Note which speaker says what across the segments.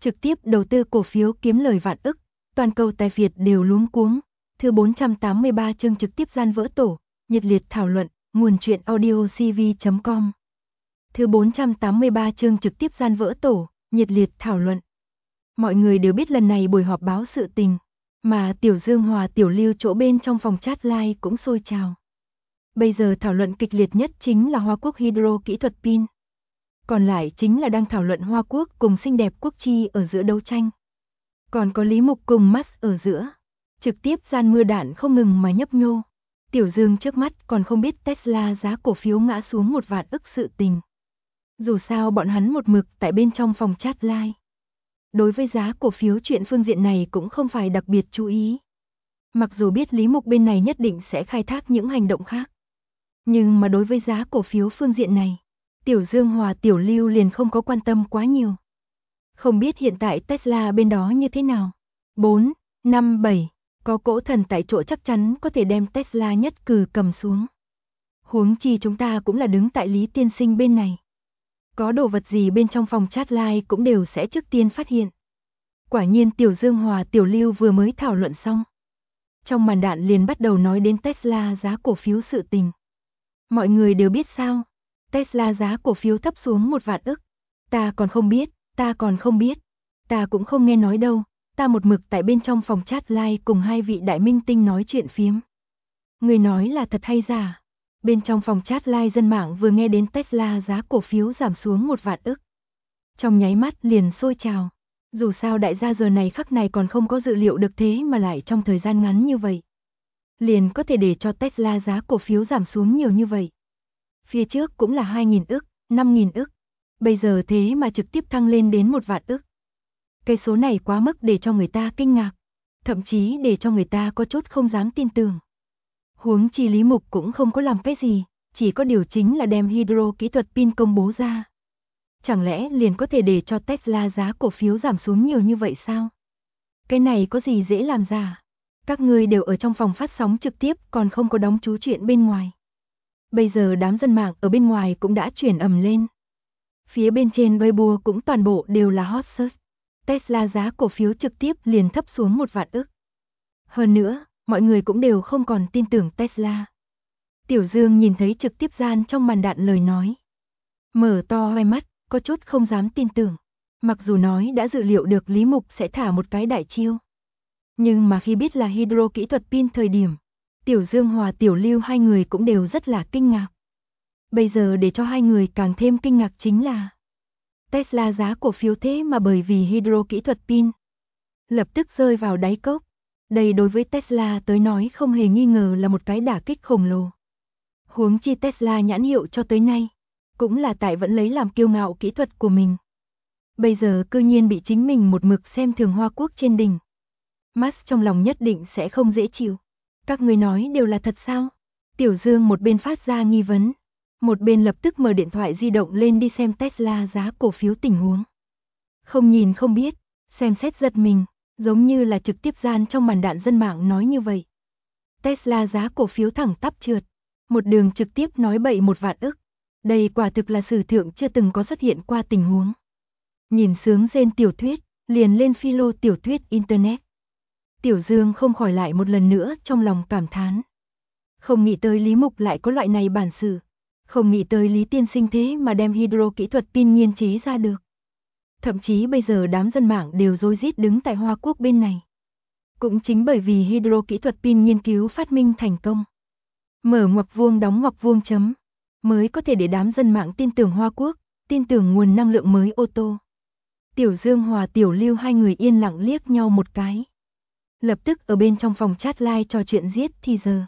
Speaker 1: trực tiếp đầu tư cổ phiếu kiếm lời vạn ức, toàn cầu tài Việt đều luống cuống. Thứ 483 chương trực tiếp gian vỡ tổ, nhiệt liệt thảo luận, nguồn truyện audio cv.com. Thứ 483 chương trực tiếp gian vỡ tổ, nhiệt liệt thảo luận. Mọi người đều biết lần này buổi họp báo sự tình, mà Tiểu Dương Hòa Tiểu Lưu chỗ bên trong phòng chat live cũng sôi trào. Bây giờ thảo luận kịch liệt nhất chính là Hoa Quốc Hydro kỹ thuật pin. Còn lại chính là đang thảo luận Hoa Quốc cùng xinh đẹp Quốc Chi ở giữa đấu tranh. Còn có Lý Mục cùng Musk ở giữa. Trực tiếp gian mưa đạn không ngừng mà nhấp nhô. Tiểu Dương trước mắt còn không biết Tesla giá cổ phiếu ngã xuống 1 vạn ức sự tình. Dù sao bọn hắn một mực tại bên trong phòng chat live. Đối với giá cổ phiếu chuyện phương diện này cũng không phải đặc biệt chú ý. Mặc dù biết Lý Mục bên này nhất định sẽ khai thác những hành động khác. Nhưng mà đối với giá cổ phiếu phương diện này, Tiểu Dương Hòa Tiểu Lưu liền không có quan tâm quá nhiều. Không biết hiện tại Tesla bên đó như thế nào. 4, 5, 7, có cỗ thần tại chỗ chắc chắn có thể đem Tesla nhất cử cầm xuống. Huống chi chúng ta cũng là đứng tại Lý Tiên Sinh bên này. Có đồ vật gì bên trong phòng chat live cũng đều sẽ trước tiên phát hiện. Quả nhiên Tiểu Dương Hòa Tiểu Lưu vừa mới thảo luận xong. Trong màn đạn liền bắt đầu nói đến Tesla giá cổ phiếu sự tình. Mọi người đều biết sao? Tesla giá cổ phiếu thấp xuống 1 vạn ức. Ta còn không biết, ta còn không biết. Ta cũng không nghe nói đâu. Ta một mực tại bên trong phòng chat live cùng 2 vị đại minh tinh nói chuyện phiếm. Người nói là thật hay giả? Bên trong phòng chat live dân mạng vừa nghe đến Tesla giá cổ phiếu giảm xuống 1 vạn ức. Trong nháy mắt liền sôi trào. Dù sao đại gia giờ này khắc này còn không có dự liệu được thế mà lại trong thời gian ngắn như vậy. Liền có thể để cho Tesla giá cổ phiếu giảm xuống nhiều như vậy. Phía trước cũng là 2.000 ức, 5.000 ức. Bây giờ thế mà trực tiếp thăng lên đến 1 vạn ức. Cái số này quá mức để cho người ta kinh ngạc. Thậm chí để cho người ta có chút không dám tin tưởng. Huống chi Lý Mục cũng không có làm cái gì, chỉ có điều chính là đem Hydro kỹ thuật pin công bố ra. Chẳng lẽ liền có thể để cho Tesla giá cổ phiếu giảm xuống nhiều như vậy sao? Cái này có gì dễ làm ra? Các ngươi đều ở trong phòng phát sóng trực tiếp còn không có đóng chú chuyện bên ngoài. Bây giờ đám dân mạng ở bên ngoài cũng đã chuyển ầm lên. Phía bên trên Weibo cũng toàn bộ đều là hot search. Tesla giá cổ phiếu trực tiếp liền thấp xuống 1 vạn ức. Hơn nữa, mọi người cũng đều không còn tin tưởng Tesla. Tiểu Dương nhìn thấy trực tiếp gian trong màn đạn lời nói. Mở to hai mắt, có chút không dám tin tưởng. Mặc dù nói đã dự liệu được Lý Mục sẽ thả một cái đại chiêu. Nhưng mà khi biết là Hydro kỹ thuật pin thời điểm, Tiểu Dương Hòa Tiểu Lưu hai người cũng đều rất là kinh ngạc. Bây giờ để cho hai người càng thêm kinh ngạc chính là Tesla giá cổ phiếu thế mà bởi vì Hydro kỹ thuật pin lập tức rơi vào đáy cốc. Đây đối với Tesla tới nói không hề nghi ngờ là một cái đả kích khổng lồ. Huống chi Tesla nhãn hiệu cho tới nay, cũng là tại vẫn lấy làm kiêu ngạo kỹ thuật của mình. Bây giờ cư nhiên bị chính mình một mực xem thường Hoa Quốc trên đỉnh. Musk trong lòng nhất định sẽ không dễ chịu. Các người nói đều là thật sao? Tiểu Dương một bên phát ra nghi vấn, một bên lập tức mở điện thoại di động lên đi xem Tesla giá cổ phiếu tình huống. Không nhìn không biết, xem xét giật mình, giống như là trực tiếp gian trong màn đạn dân mạng nói như vậy. Tesla giá cổ phiếu thẳng tắp trượt, một đường trực tiếp nói bậy 1 vạn ức. Đây quả thực là sử thượng chưa từng có xuất hiện qua tình huống. Nhìn sướng rên tiểu thuyết, liền lên philo tiểu thuyết internet. Tiểu Dương không khỏi lại một lần nữa trong lòng cảm thán. Không nghĩ tới Lý Mục lại có loại này bản sự. Không nghĩ tới Lý Tiên Sinh thế mà đem Hydro kỹ thuật pin nghiên chế ra được. Thậm chí bây giờ đám dân mạng đều rối rít đứng tại Hoa Quốc bên này. Cũng chính bởi vì Hydro kỹ thuật pin nghiên cứu phát minh thành công. Mở ngoặc vuông đóng ngoặc vuông chấm. Mới có thể để đám dân mạng tin tưởng Hoa Quốc, tin tưởng nguồn năng lượng mới ô tô. Tiểu Dương Hòa Tiểu Lưu hai người yên lặng liếc nhau một cái. Lập tức ở bên trong phòng chat live trò chuyện giết thì giờ.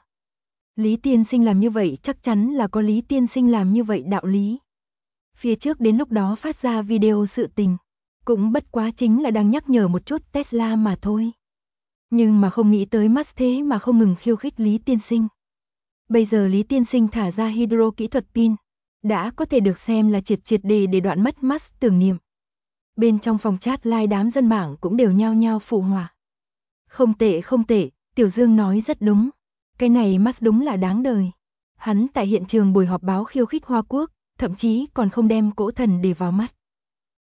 Speaker 1: Lý Tiên Sinh làm như vậy chắc chắn là có Lý Tiên Sinh làm như vậy đạo lý. Phía trước đến lúc đó phát ra video sự tình, cũng bất quá chính là đang nhắc nhở một chút Tesla mà thôi. Nhưng mà không nghĩ tới Musk thế mà không ngừng khiêu khích Lý Tiên Sinh. Bây giờ Lý Tiên Sinh thả ra Hydro kỹ thuật pin, đã có thể được xem là triệt để đoạn mất Musk tưởng niệm. Bên trong phòng chat live đám dân mạng cũng đều nhao nhao phụ họa. Không tệ không tệ, Tiểu Dương nói rất đúng. Cái này Musk đúng là đáng đời. Hắn tại hiện trường buổi họp báo khiêu khích Hoa Quốc, thậm chí còn không đem cỗ thần để vào mắt.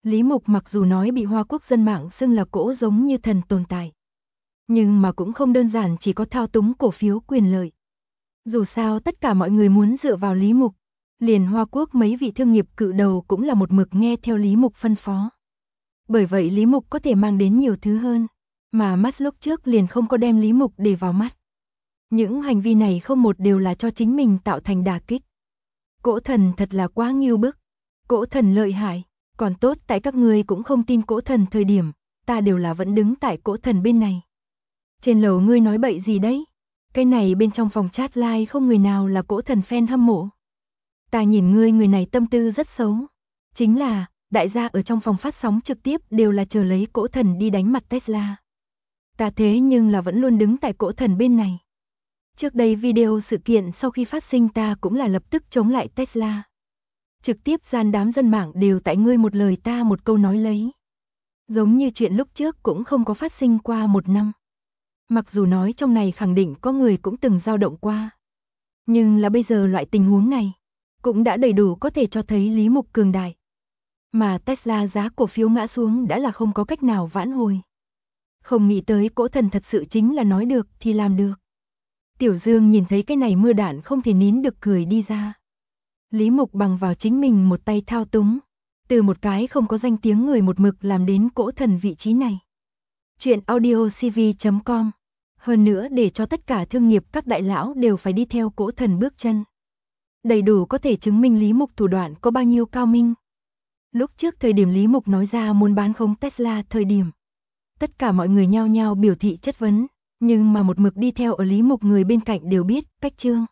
Speaker 1: Lý Mục mặc dù nói bị Hoa Quốc dân mạng xưng là cỗ giống như thần tồn tại, nhưng mà cũng không đơn giản chỉ có thao túng cổ phiếu quyền lợi. Dù sao tất cả mọi người muốn dựa vào Lý Mục, liền Hoa Quốc mấy vị thương nghiệp cự đầu cũng là một mực nghe theo Lý Mục phân phó. Bởi vậy Lý Mục có thể mang đến nhiều thứ hơn, mà Musk lúc trước liền không có đem Lý Mục để vào mắt. Những hành vi này không một đều là cho chính mình tạo thành đả kích. Cỗ thần thật là quá ngưu bức. Cỗ thần lợi hại, còn tốt tại các ngươi cũng không tin cỗ thần thời điểm, ta đều là vẫn đứng tại cỗ thần bên này. Trên lầu ngươi nói bậy gì đấy? Cái này bên trong phòng chat live không người nào là cỗ thần fan hâm mộ. Ta nhìn ngươi người này tâm tư rất xấu. Chính là, đại gia ở trong phòng phát sóng trực tiếp đều là chờ lấy cỗ thần đi đánh mặt Tesla. Ta thế nhưng là vẫn luôn đứng tại cỗ thần bên này. Trước đây video sự kiện sau khi phát sinh ta cũng là lập tức chống lại Tesla. Trực tiếp gian đám dân mạng đều tại ngươi một lời ta một câu nói lấy. Giống như chuyện lúc trước cũng không có phát sinh qua 1 năm. Mặc dù nói trong này khẳng định có người cũng từng dao động qua. Nhưng là bây giờ loại tình huống này, cũng đã đầy đủ có thể cho thấy Lý Mục cường đại. Mà Tesla giá cổ phiếu ngã xuống đã là không có cách nào vãn hồi. Không nghĩ tới cỗ thần thật sự chính là nói được thì làm được. Tiểu Dương nhìn thấy cái này mưa đạn không thể nín được cười đi ra. Lý Mục bằng vào chính mình một tay thao túng, từ một cái không có danh tiếng người một mực làm đến cỗ thần vị trí này. Chuyện audiocv.com. Hơn nữa để cho tất cả thương nghiệp các đại lão đều phải đi theo cỗ thần bước chân. Đầy đủ có thể chứng minh Lý Mục thủ đoạn có bao nhiêu cao minh. Lúc trước thời điểm Lý Mục nói ra muốn bán khống Tesla thời điểm, tất cả mọi người nhao nhao biểu thị chất vấn, nhưng mà một mực đi theo ở Lý Mục người bên cạnh đều biết, cách chương.